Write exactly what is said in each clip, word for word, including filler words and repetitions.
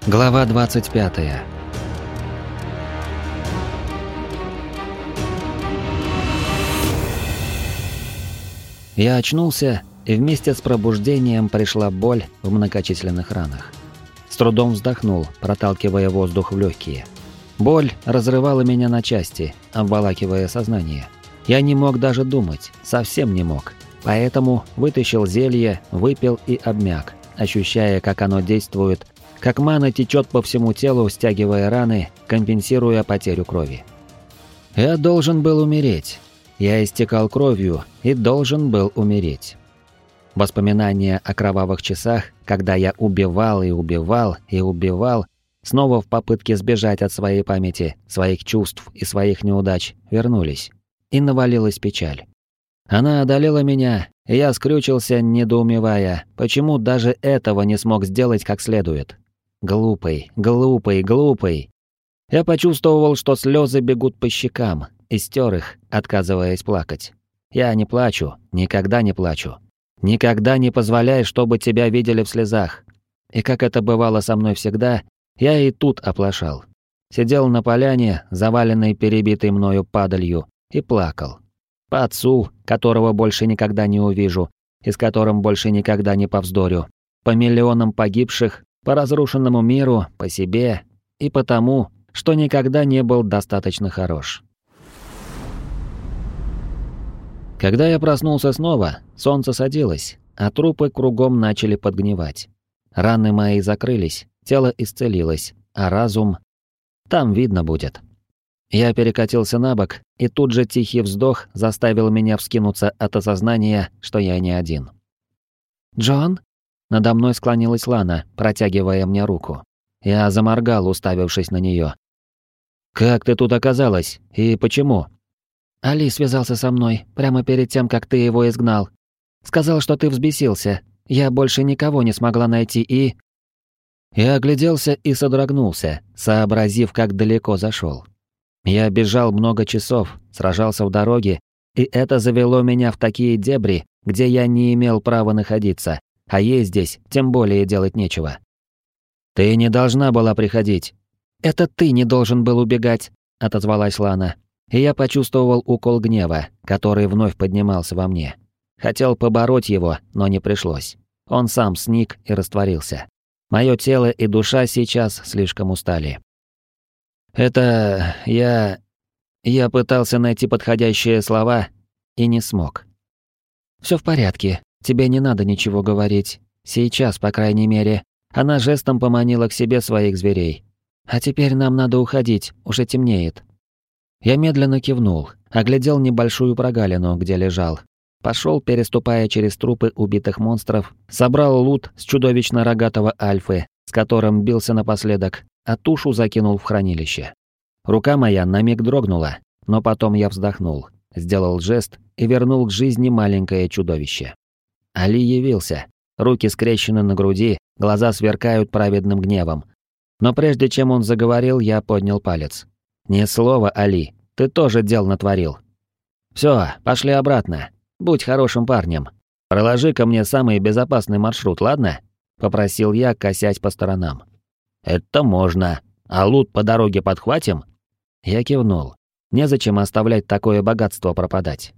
Глава двадцать пятая. Я очнулся, и вместе с пробуждением пришла боль в многочисленных ранах. С трудом вздохнул, проталкивая воздух в легкие. Боль разрывала меня на части, обволакивая сознание. Я не мог даже думать, совсем не мог. Поэтому вытащил зелье, выпил и обмяк, ощущая, как оно действует, как мана течет по всему телу, стягивая раны, компенсируя потерю крови. Я должен был умереть. Я истекал кровью и должен был умереть. Воспоминания о кровавых часах, когда я убивал и убивал и убивал, снова в попытке сбежать от своей памяти, своих чувств и своих неудач, вернулись. И навалилась печаль. Она одолела меня, и я скрючился, недоумевая, почему даже этого не смог сделать как следует. Глупый, глупый, глупый. Я почувствовал, что слезы бегут по щекам, и стер их, отказываясь плакать. Я не плачу, никогда не плачу. Никогда не позволяй, чтобы тебя видели в слезах. И как это бывало со мной всегда, я и тут оплошал. Сидел на поляне, заваленной перебитой мною падалью, и плакал. По отцу, которого больше никогда не увижу, и с которым больше никогда не повздорю. По миллионам погибших, по разрушенному миру, по себе и по тому, что никогда не был достаточно хорош. Когда я проснулся снова, солнце садилось, а трупы кругом начали подгнивать. Раны мои закрылись, тело исцелилось, а разум... Там видно будет. Я перекатился на бок, и тут же тихий вздох заставил меня вскинуться от осознания, что я не один. «Джон?» Надо мной склонилась Лана, протягивая мне руку. Я заморгал, уставившись на нее. «Как ты тут оказалась? И почему?» «Али связался со мной, прямо перед тем, как ты его изгнал. Сказал, что ты взбесился. Я больше никого не смогла найти и...» Я огляделся и содрогнулся, сообразив, как далеко зашел. Я бежал много часов, сражался в дороге, и это завело меня в такие дебри, где я не имел права находиться, а ей здесь тем более делать нечего. «Ты не должна была приходить». «Это ты не должен был убегать», — отозвалась Лана. И я почувствовал укол гнева, который вновь поднимался во мне. Хотел побороть его, но не пришлось. Он сам сник и растворился. Мое тело и душа сейчас слишком устали. Это... я... Я пытался найти подходящие слова и не смог. «Всё в порядке, тебе не надо ничего говорить. Сейчас, по крайней мере». Она жестом поманила к себе своих зверей. «А теперь нам надо уходить, уже темнеет». Я медленно кивнул, оглядел небольшую прогалину, где лежал. Пошел, переступая через трупы убитых монстров, собрал лут с чудовищно рогатого альфы, с которым бился напоследок, а тушу закинул в хранилище. Рука моя на миг дрогнула, но потом я вздохнул, сделал жест и вернул к жизни маленькое чудовище. Али явился. Руки скрещены на груди, глаза сверкают праведным гневом. Но прежде чем он заговорил, я поднял палец. «Ни слова, Али, ты тоже дел натворил. Все, пошли обратно. Будь хорошим парнем. Проложи ко мне самый безопасный маршрут, ладно?» — попросил я, косясь по сторонам. «Это можно. А лут по дороге подхватим?» Я кивнул. Незачем оставлять такое богатство пропадать.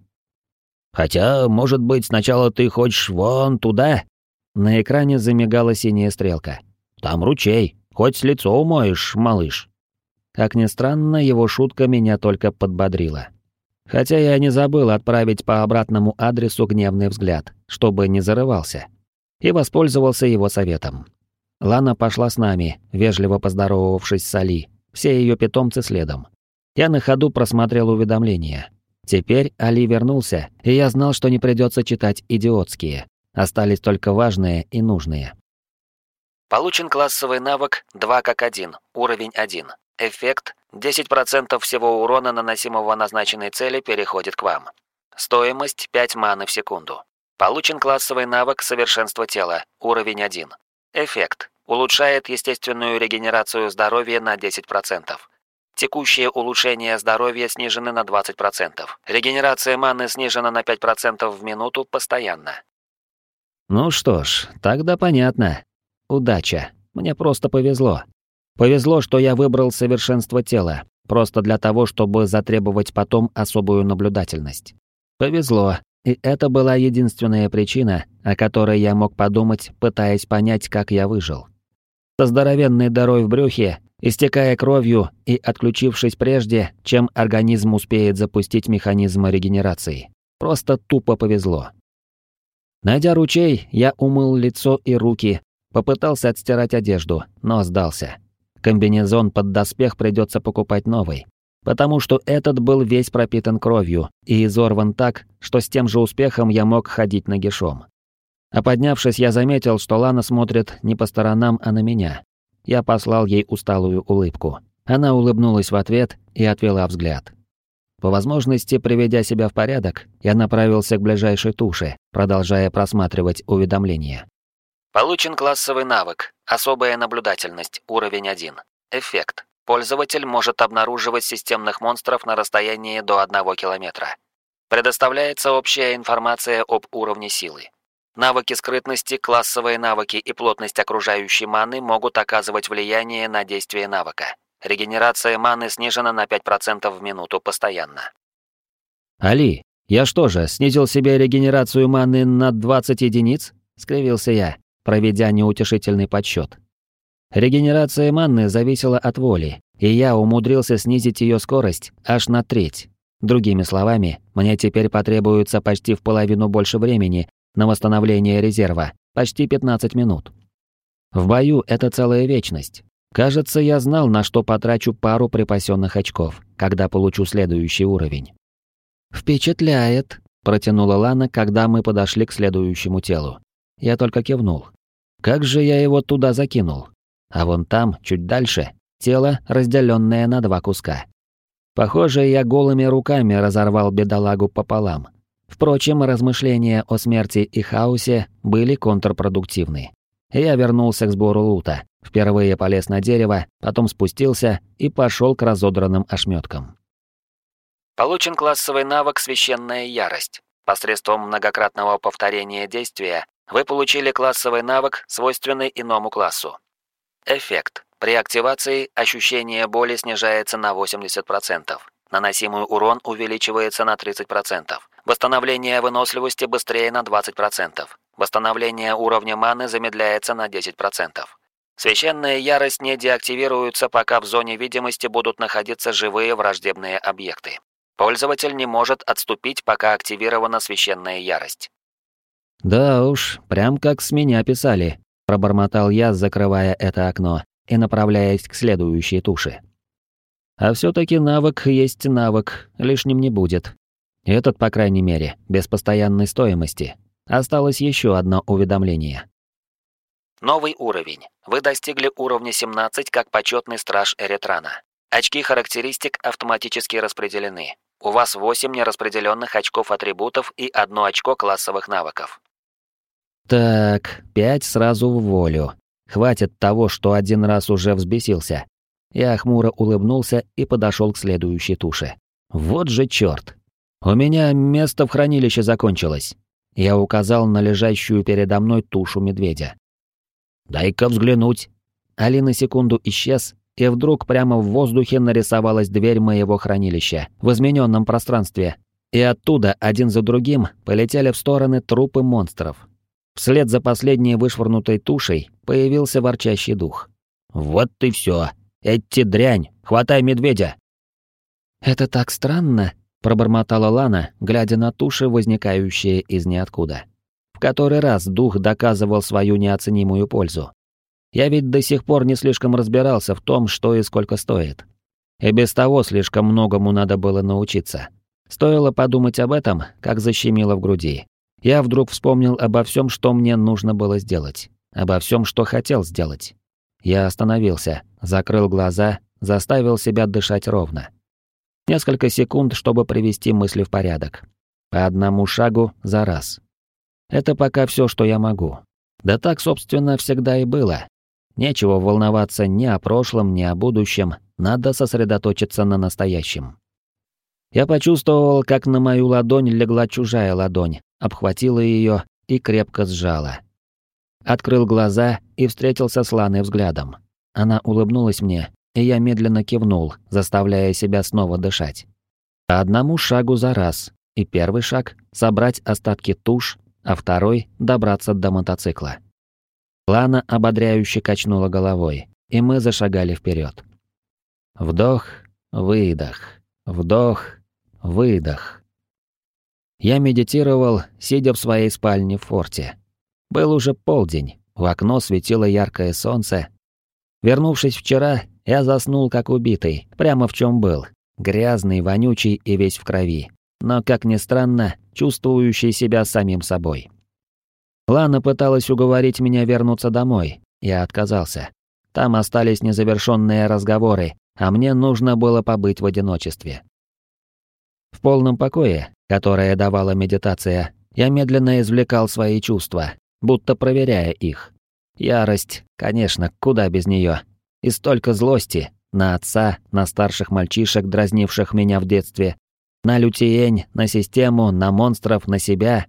«Хотя, может быть, сначала ты хочешь вон туда?» На экране замигала синяя стрелка. «Там ручей. Хоть лицо умоешь, малыш». Как ни странно, его шутка меня только подбодрила. Хотя я не забыл отправить по обратному адресу гневный взгляд, чтобы не зарывался. И воспользовался его советом. Лана пошла с нами, вежливо поздоровавшись с Али, все ее питомцы следом. Я на ходу просмотрел уведомления. Теперь Али вернулся, и я знал, что не придется читать идиотские. Остались только важные и нужные. Получен классовый навык два как один, уровень один. Эффект десять процентов всего урона, наносимого назначенной цели, переходит к вам. Стоимость пять маны в секунду. Получен классовый навык совершенство тела, уровень один. Эффект улучшает естественную регенерацию здоровья на десять процентов. Текущее улучшение здоровья снижены на двадцать процентов. Регенерация маны снижена на пять процентов в минуту постоянно. Ну что ж, тогда понятно. Удача. Мне просто повезло. Повезло, что я выбрал совершенство тела, просто для того, чтобы затребовать потом особую наблюдательность. Повезло, и это была единственная причина, о которой я мог подумать, пытаясь понять, как я выжил. Со здоровенной дырой в брюхе, истекая кровью и отключившись прежде, чем организм успеет запустить механизм регенерации. Просто тупо повезло. Найдя ручей, я умыл лицо и руки, попытался отстирать одежду, но сдался. Комбинезон под доспех придется покупать новый, потому что этот был весь пропитан кровью и изорван так, что с тем же успехом я мог ходить нагишом. А поднявшись, я заметил, что Лана смотрит не по сторонам, а на меня. Я послал ей усталую улыбку. Она улыбнулась в ответ и отвела взгляд. По возможности, приведя себя в порядок, я направился к ближайшей туше, продолжая просматривать уведомления. Получен классовый навык «Особая наблюдательность», уровень один. Эффект. Пользователь может обнаруживать системных монстров на расстоянии до одного километра. Предоставляется общая информация об уровне силы. Навыки скрытности, классовые навыки и плотность окружающей маны могут оказывать влияние на действие навыка. Регенерация маны снижена на пять процентов в минуту постоянно. «Али, я что же, снизил себе регенерацию маны на двадцать единиц?» — скривился я, проведя неутешительный подсчет. Регенерация маны зависела от воли, и я умудрился снизить ее скорость аж на треть. Другими словами, мне теперь потребуется почти в половину больше времени на восстановление резерва, почти пятнадцать минут. В бою это целая вечность. Кажется, я знал, на что потрачу пару припасенных очков, когда получу следующий уровень. «Впечатляет», — протянула Лана, когда мы подошли к следующему телу. Я только кивнул. Как же я его туда закинул? А вон там, чуть дальше, тело, разделенное на два куска. Похоже, я голыми руками разорвал бедолагу пополам. Впрочем, размышления о смерти и хаосе были контрпродуктивны. Я вернулся к сбору лута, впервые полез на дерево, потом спустился и пошел к разодранным ошметкам. Получен классовый навык «Священная ярость». Посредством многократного повторения действия вы получили классовый навык, свойственный иному классу. Эффект. При активации ощущение боли снижается на восемьдесят процентов. Наносимый урон увеличивается на тридцать процентов. Восстановление выносливости быстрее на двадцать процентов. Восстановление уровня маны замедляется на десять процентов. Священная ярость не деактивируется, пока в зоне видимости будут находиться живые враждебные объекты. Пользователь не может отступить, пока активирована священная ярость. «Да уж, прям как с меня писали», — пробормотал я, закрывая это окно и направляясь к следующей туше. А все-таки навык есть навык, лишним не будет. Этот, по крайней мере, без постоянной стоимости. Осталось еще одно уведомление. Новый уровень. Вы достигли уровня семнадцать как почетный страж Эретрана. Очки характеристик автоматически распределены. У вас восемь нераспределенных очков атрибутов и одно очко классовых навыков. Так, пять сразу в волю. Хватит того, что один раз уже взбесился. Я хмуро улыбнулся и подошел к следующей туше. Вот же черт! У меня место в хранилище закончилось. Я указал на лежащую передо мной тушу медведя. «Дай-ка взглянуть». Али на секунду исчез, и вдруг прямо в воздухе нарисовалась дверь моего хранилища в измененном пространстве, и оттуда один за другим полетели в стороны трупы монстров. Вслед за последней вышвырнутой тушей появился ворчащий дух. «Вот и все. Эти дрянь! Хватай медведя!» «Это так странно», — пробормотала Лана, глядя на туши, возникающие из ниоткуда. В который раз дух доказывал свою неоценимую пользу. Я ведь до сих пор не слишком разбирался в том, что и сколько стоит. И без того слишком многому надо было научиться. Стоило подумать об этом, как защемило в груди. Я вдруг вспомнил обо всем, что мне нужно было сделать. Обо всем, что хотел сделать. Я остановился, закрыл глаза, заставил себя дышать ровно. Несколько секунд, чтобы привести мысли в порядок. По одному шагу за раз. Это пока все, что я могу. Да так, собственно, всегда и было. Нечего волноваться ни о прошлом, ни о будущем, надо сосредоточиться на настоящем. Я почувствовал, как на мою ладонь легла чужая ладонь, обхватила ее и крепко сжала. Открыл глаза и встретился с Ланой взглядом. Она улыбнулась мне, и я медленно кивнул, заставляя себя снова дышать. По одному шагу за раз, и первый шаг — собрать остатки туш, а второй — добраться до мотоцикла. Лана ободряюще качнула головой, и мы зашагали вперед. Вдох, выдох, вдох, выдох. Я медитировал, сидя в своей спальне в форте. Был уже полдень, в окно светило яркое солнце. Вернувшись вчера, я заснул как убитый, прямо в чем был, грязный, вонючий и весь в крови, но, как ни странно, чувствующий себя самим собой. Лана пыталась уговорить меня вернуться домой, я отказался. Там остались незавершенные разговоры, а мне нужно было побыть в одиночестве. В полном покое, которое давала медитация, я медленно извлекал свои чувства, будто проверяя их. Ярость, конечно, куда без нее. И столько злости на отца, на старших мальчишек, дразнивших меня в детстве, на Лютиень, на систему, на монстров, на себя.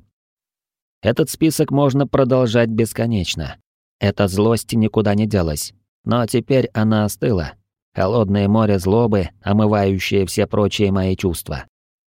Этот список можно продолжать бесконечно. Эта злость никуда не делась, но теперь она остыла. Холодное море злобы, омывающее все прочие мои чувства.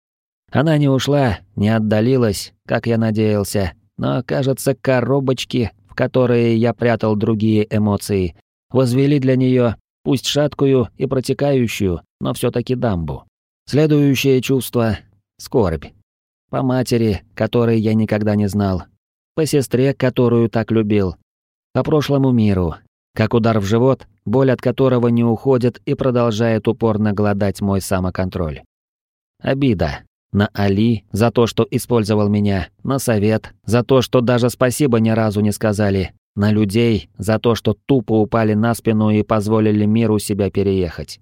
Она не ушла, не отдалилась, как я надеялся, но, кажется, коробочки, в которые я прятал другие эмоции, возвели для нее, пусть шаткую и протекающую, но все-таки дамбу. Следующее чувство — скорбь. По матери, которой я никогда не знал, по сестре, которую так любил, по прошлому миру, как удар в живот, боль от которого не уходит и продолжает упорно глодать мой самоконтроль. Обида. На Али за то, что использовал меня, на совет за то, что даже спасибо ни разу не сказали, на людей за то, что тупо упали на спину и позволили миру себя переехать.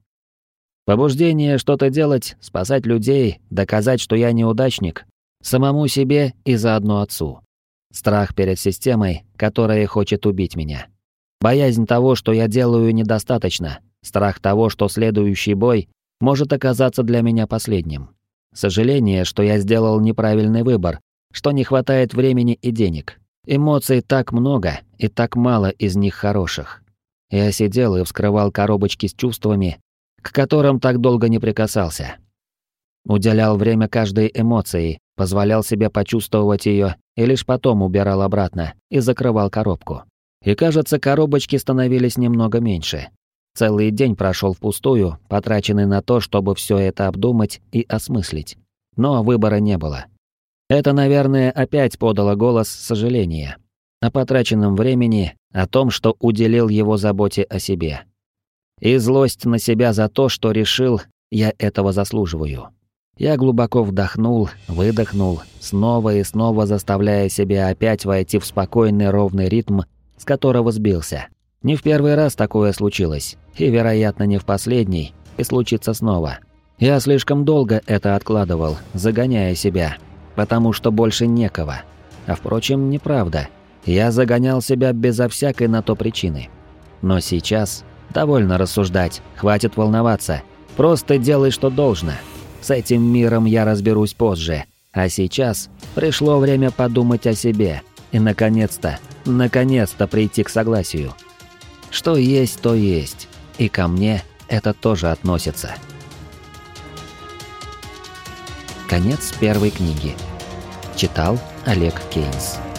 Побуждение что-то делать, спасать людей, доказать, что я неудачник, самому себе и заодно отцу. Страх перед системой, которая хочет убить меня. Боязнь того, что я делаю недостаточно, страх того, что следующий бой может оказаться для меня последним. Сожаление, что я сделал неправильный выбор, что не хватает времени и денег. Эмоций так много, и так мало из них хороших. Я сидел и вскрывал коробочки с чувствами, к которым так долго не прикасался. Уделял время каждой эмоции, позволял себе почувствовать ее и лишь потом убирал обратно и закрывал коробку. И кажется, коробочки становились немного меньше. Целый день прошел впустую, потраченный на то, чтобы все это обдумать и осмыслить. Но выбора не было. Это, наверное, опять подало голос сожаления о потраченном времени, о том, что уделил его заботе о себе. И злость на себя за то, что решил, я этого заслуживаю. Я глубоко вдохнул, выдохнул, снова и снова заставляя себя опять войти в спокойный ровный ритм, с которого сбился. Не в первый раз такое случилось, и, вероятно, не в последний, и случится снова. Я слишком долго это откладывал, загоняя себя, потому что больше некого. А впрочем, неправда. Я загонял себя безо всякой на то причины. Но сейчас довольно рассуждать, хватит волноваться. Просто делай, что должно. С этим миром я разберусь позже. А сейчас пришло время подумать о себе. И, наконец-то, наконец-то прийти к согласию. Что есть, то есть. И ко мне это тоже относится. Конец первой книги. Читал Олег Кейнс.